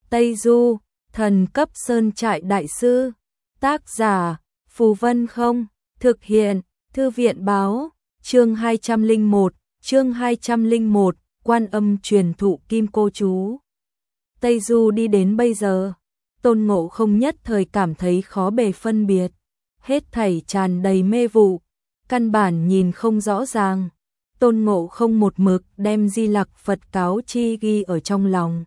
Tây Du, thần cấp sơn trại đại sư. Tác giả, Phù Vân Không. Thực hiện, Thư viện báo. Chương 201, Quan Âm truyền thụ kim cô chú. Tây Du đi đến bây giờ, Tôn Ngộ Không nhất thời cảm thấy khó bề phân biệt, hết thảy tràn đầy mê vụ, căn bản nhìn không rõ ràng. Tôn Ngộ Không một mực đem Di Lặc Phật cáo chi ghi ở trong lòng,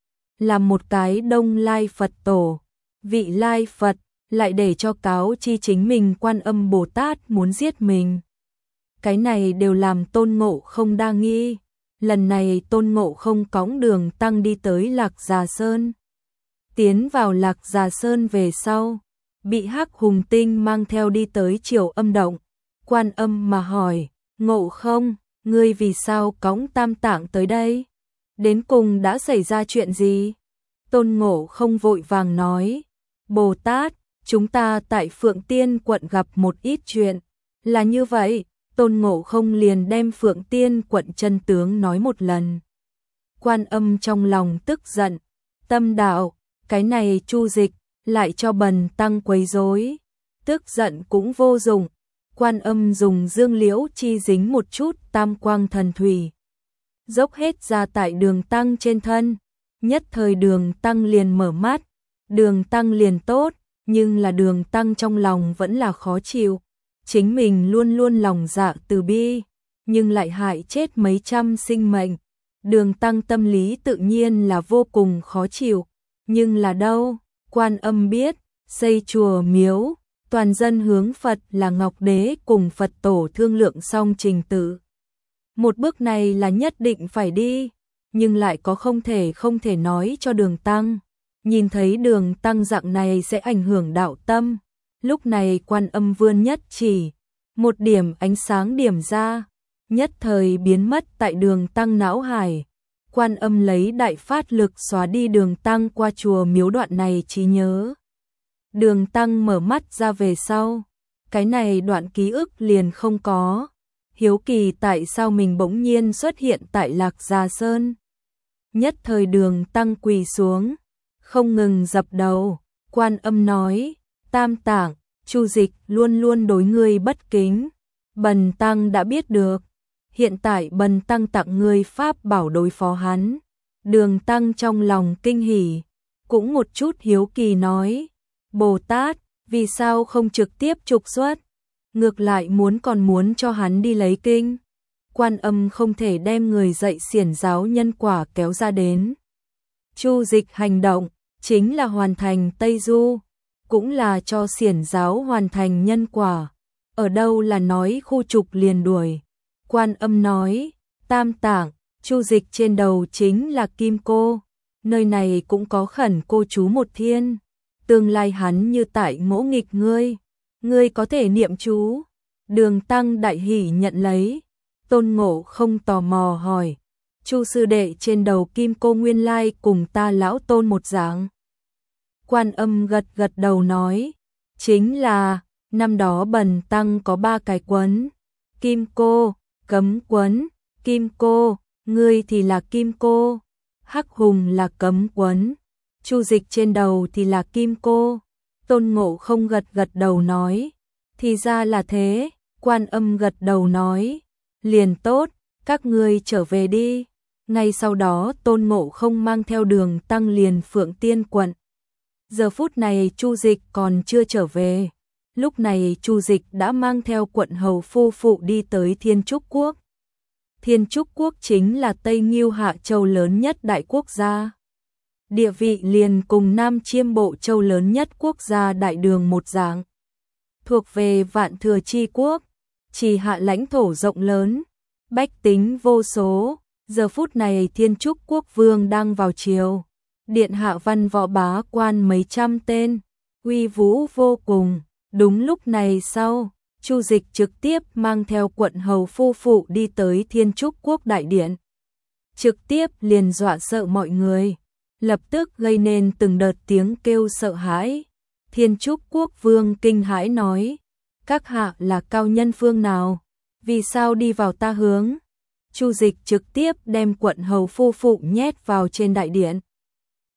là một cái Đông Lai Phật tổ, vị Lai Phật lại để cho cáo chi chính mình Quan Âm Bồ Tát muốn giết mình. Cái này đều làm Tôn Ngộ Không đa nghi. Lần này Tôn Ngộ Không cõng Đường Tăng đi tới Lạc Già Sơn. Tiến vào Lạc Già Sơn về sau, bị Hắc Hùng Tinh mang theo đi tới Triều Âm Động. Quan Âm mà hỏi, Ngộ Không, ngươi vì sao cõng Tam Tạng tới đây? Đến cùng đã xảy ra chuyện gì? Tôn Ngộ Không vội vàng nói, Bồ Tát, chúng ta tại Phượng Tiên quận gặp một ít chuyện. Là như vậy. Tôn Ngộ Không liền đem Phượng Tiên quận chân tướng nói một lần. Quan Âm trong lòng tức giận, tâm đạo, cái này Chu Dịch lại cho bần tăng quấy rối, tức giận cũng vô dụng. Quan Âm dùng dương liễu chi dính một chút tam quang thần thủy, dốc hết ra tại Đường Tăng trên thân, nhất thời Đường Tăng liền mở mắt, Đường Tăng liền tốt, nhưng là Đường Tăng trong lòng vẫn là khó chịu. Chính mình luôn luôn lòng dạ từ bi, nhưng lại hại chết mấy trăm sinh mệnh. Đường Tăng tâm lý tự nhiên là vô cùng khó chịu. Nhưng là đâu, Quan Âm biết, xây chùa miếu, toàn dân hướng Phật là Ngọc Đế cùng Phật tổ thương lượng xong trình tự. Một bước này là nhất định phải đi, nhưng lại có không thể nói cho Đường Tăng. Nhìn thấy Đường Tăng dạng này sẽ ảnh hưởng đạo tâm. Lúc này Quan Âm vươn nhất chỉ, một điểm ánh sáng điểm ra, nhất thời biến mất tại Đường Tăng não hải. Quan Âm lấy đại phát lực xóa đi Đường Tăng qua chùa miếu đoạn này trí nhớ. Đường Tăng mở mắt ra về sau, cái này đoạn ký ức liền không có. Hiếu kỳ tại sao mình bỗng nhiên xuất hiện tại Lạc Già Sơn. Nhất thời Đường Tăng quỳ xuống, không ngừng dập đầu. Quan Âm nói, Tam Tạng, Chu Dịch luôn luôn đối ngươi bất kính, bần tăng đã biết được, hiện tại bần tăng tặng ngươi pháp bảo đối phó hắn. Đường Tăng trong lòng kinh hỉ, cũng một chút hiếu kỳ nói, Bồ Tát, vì sao không trực tiếp trục xuất, ngược lại muốn cho hắn đi lấy kinh. Quan Âm không thể đem người dạy xiển giáo nhân quả kéo ra đến. Chu Dịch hành động, chính là hoàn thành Tây Du, cũng là cho xiển giáo hoàn thành nhân quả. Ở đâu là nói khu trục liền đuổi. Quan Âm nói, Tam Tạng, Chu Dịch trên đầu chính là kim cô, nơi này cũng có khẩn cô chú một thiên. Tương lai hắn như tại ngỗ nghịch ngươi có thể niệm chú. Đường Tăng đại hỉ nhận lấy. Tôn Ngộ Không tò mò hỏi, Chu sư đệ trên đầu kim cô nguyên lai cùng ta lão Tôn một dạng. Quan Âm gật đầu nói, chính là, năm đó bần tăng có 3 cái quấn, kim cô, cấm quấn, kim cô, ngươi thì là kim cô, Hắc Hùng là cấm quấn, Chu Dịch trên đầu thì là kim cô. Tôn Ngộ Không gật đầu nói, thì ra là thế. Quan Âm gật đầu nói, liền tốt, các ngươi trở về đi. Ngay sau đó Tôn Ngộ Không mang theo Đường Tăng liền Phượng Tiên quận. Giờ phút này Chu Dịch còn chưa trở về. Lúc này Chu Dịch đã mang theo quận hầu phu phụ đi tới Thiên Trúc Quốc. Thiên Trúc Quốc chính là Tây Ngưu Hạ Châu lớn nhất đại quốc gia. Địa vị liền cùng Nam Chiêm Bộ Châu lớn nhất quốc gia đại đường một dạng. Thuộc về Vạn Thừa Chi Quốc, chỉ hạ lãnh thổ rộng lớn, bách tính vô số. Giờ phút này Thiên Trúc Quốc vương đang vào triều. Điện hạ văn võ bá quan mấy trăm tên, uy vũ vô cùng. Đúng lúc này sau, Chu Dịch trực tiếp mang theo quận hầu phu phụ đi tới Thiên Trúc Quốc đại điện. Trực tiếp liền dọa sợ mọi người, lập tức gây nên từng đợt tiếng kêu sợ hãi. Thiên Trúc Quốc vương kinh hãi nói, các hạ là cao nhân phương nào, vì sao đi vào ta hướng? Chu Dịch trực tiếp đem quận hầu phu phụ nhét vào trên đại điện.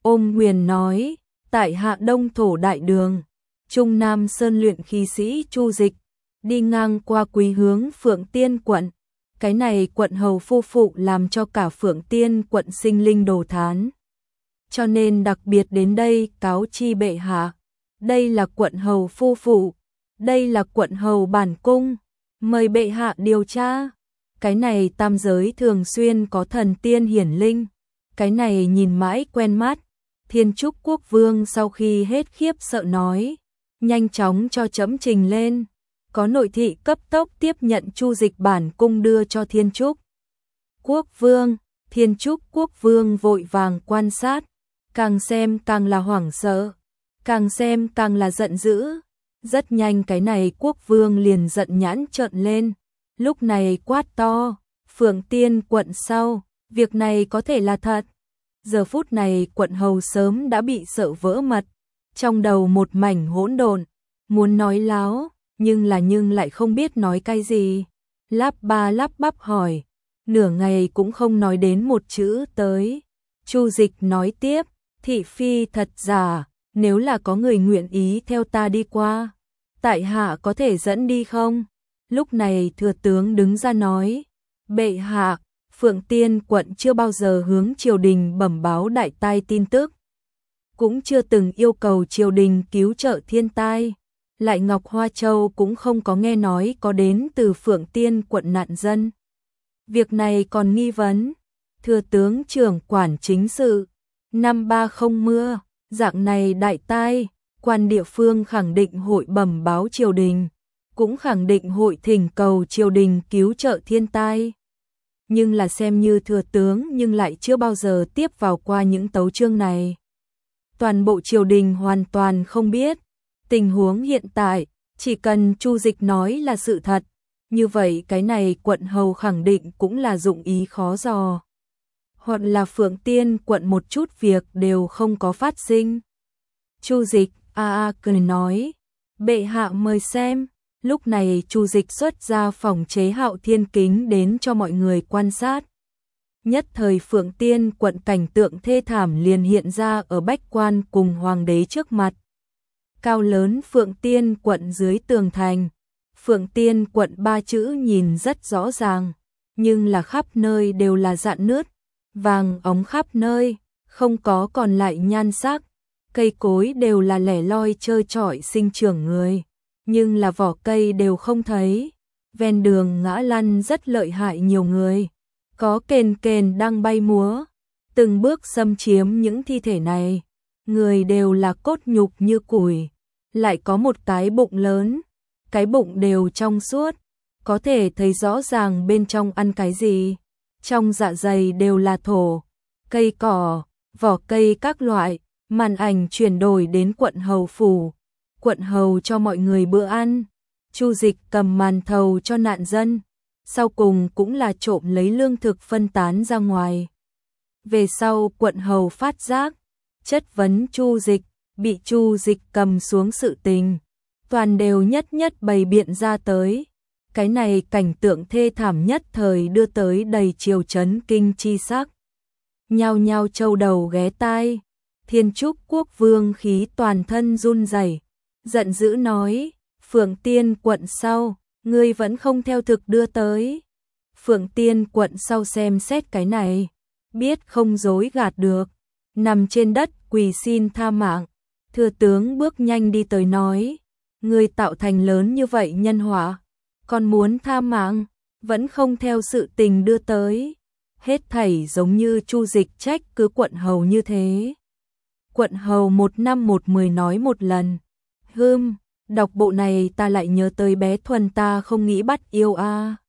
ôm quyền nói, tại hạ Đông Thổ Đại Đường, Trung Nam Sơn luyện khí sĩ Chu Dịch, đi ngang qua quý hướng Phượng Tiên quận. Cái này quận hầu phu phụ làm cho cả Phượng Tiên quận sinh linh đồ thán. Cho nên đặc biệt đến đây cáo chi bệ hạ. Đây là quận hầu phu phụ, đây là quận hầu bản cung, mời bệ hạ điều tra. Cái này tam giới thường xuyên có thần tiên hiển linh, cái này nhìn mãi quen mắt. Thiên Trúc Quốc Vương sau khi hết khiếp sợ nói, nhanh chóng cho chấm trình lên. Có nội thị cấp tốc tiếp nhận Chu Dịch bản cung đưa cho Thiên Trúc Quốc Vương. Thiên Trúc Quốc Vương vội vàng quan sát, càng xem càng là hoảng sợ, càng xem càng là giận dữ. Rất nhanh cái này Quốc Vương liền giận nhãn trợn lên, lúc này quát to, Phượng Tiên quận sau, việc này có thể là thật. Giờ phút này quận hầu sớm đã bị sợ vỡ mật, trong đầu một mảnh hỗn độn, muốn nói láo, nhưng lại không biết nói cái gì. Lắp ba lắp bắp hỏi, nửa ngày cũng không nói đến một chữ tới. Chu Dịch nói tiếp, thị phi thật giả, nếu là có người nguyện ý theo ta đi qua, tại hạ có thể dẫn đi không? Lúc này thừa tướng đứng ra nói, bệ hạ, Phượng Tiên quận chưa bao giờ hướng triều đình bẩm báo đại tai tin tức, cũng chưa từng yêu cầu triều đình cứu trợ thiên tai. Lại Ngọc Hoa Châu cũng không có nghe nói có đến từ Phượng Tiên quận nạn dân. Việc này còn nghi vấn. Thừa tướng trưởng quản chính sự, năm ba không mưa, dạng này đại tai, quan địa phương khẳng định hội bẩm báo triều đình, cũng khẳng định hội thỉnh cầu triều đình cứu trợ thiên tai. Nhưng là xem như thừa tướng nhưng lại chưa bao giờ tiếp vào qua những tấu chương này. Toàn bộ triều đình hoàn toàn không biết. Tình huống hiện tại, chỉ cần Chu Dịch nói là sự thật, như vậy cái này quận hầu khẳng định cũng là dụng ý khó dò. Hoặc là Phượng Tiên quận một chút việc đều không có phát sinh. Chu Dịch cười nói, bệ hạ mời xem. Lúc này Chu Dịch xuất ra phòng chế Hạo Thiên kính đến cho mọi người quan sát. Nhất thời Phượng Tiên quận cảnh tượng thê thảm liền hiện ra ở bách quan cùng hoàng đế trước mặt. Cao lớn Phượng Tiên quận dưới tường thành, Phượng Tiên quận ba chữ nhìn rất rõ ràng, nhưng là khắp nơi đều là rạn nứt, vàng óng khắp nơi, không có còn lại nhan sắc, cây cối đều là lẻ loi trơ trọi sinh trưởng người, nhưng là vỏ cây đều không thấy. Ven đường ngã lăn rất lợi hại nhiều người, có kền kền đang bay múa, từng bước xâm chiếm những thi thể này, người đều là cốt nhục như củi. Lại có một cái bụng lớn, cái bụng đều trong suốt, có thể thấy rõ ràng bên trong ăn cái gì. Trong dạ dày đều là thổ, cây cỏ, vỏ cây các loại. Màn ảnh chuyển đổi đến quận hầu phủ, quận hầu cho mọi người bữa ăn. Chu Dịch cầm màn thầu cho nạn dân, sau cùng cũng là trộm lấy lương thực phân tán ra ngoài. Về sau quận hầu phát giác, chất vấn Chu Dịch, bị Chu Dịch cầm xuống sự tình, toàn đều nhất nhất bày biện ra tới. Cái này cảnh tượng thê thảm nhất thời đưa tới đầy triều chấn kinh chi sắc. Nhao nhao châu đầu ghé tai, Thiên Trúc Quốc Vương khí toàn thân run rẩy, giận dữ nói, Phượng Tiên quận sau, ngươi vẫn không theo thực đưa tới. Phượng Tiên quận sau xem xét cái này, biết không dối gạt được, nằm trên đất quỳ xin tha mạng. Thừa tướng bước nhanh đi tới nói, ngươi tạo thành lớn như vậy nhân họa, còn muốn tha mạng, vẫn không theo sự tình đưa tới. Hết thảy giống như Chu Dịch trách cứ quận hầu như thế. Quận hầu 1 năm 1 10 nói một lần, đọc bộ này ta lại nhớ tới bé Thuần ta không nghĩ bắt yêu a.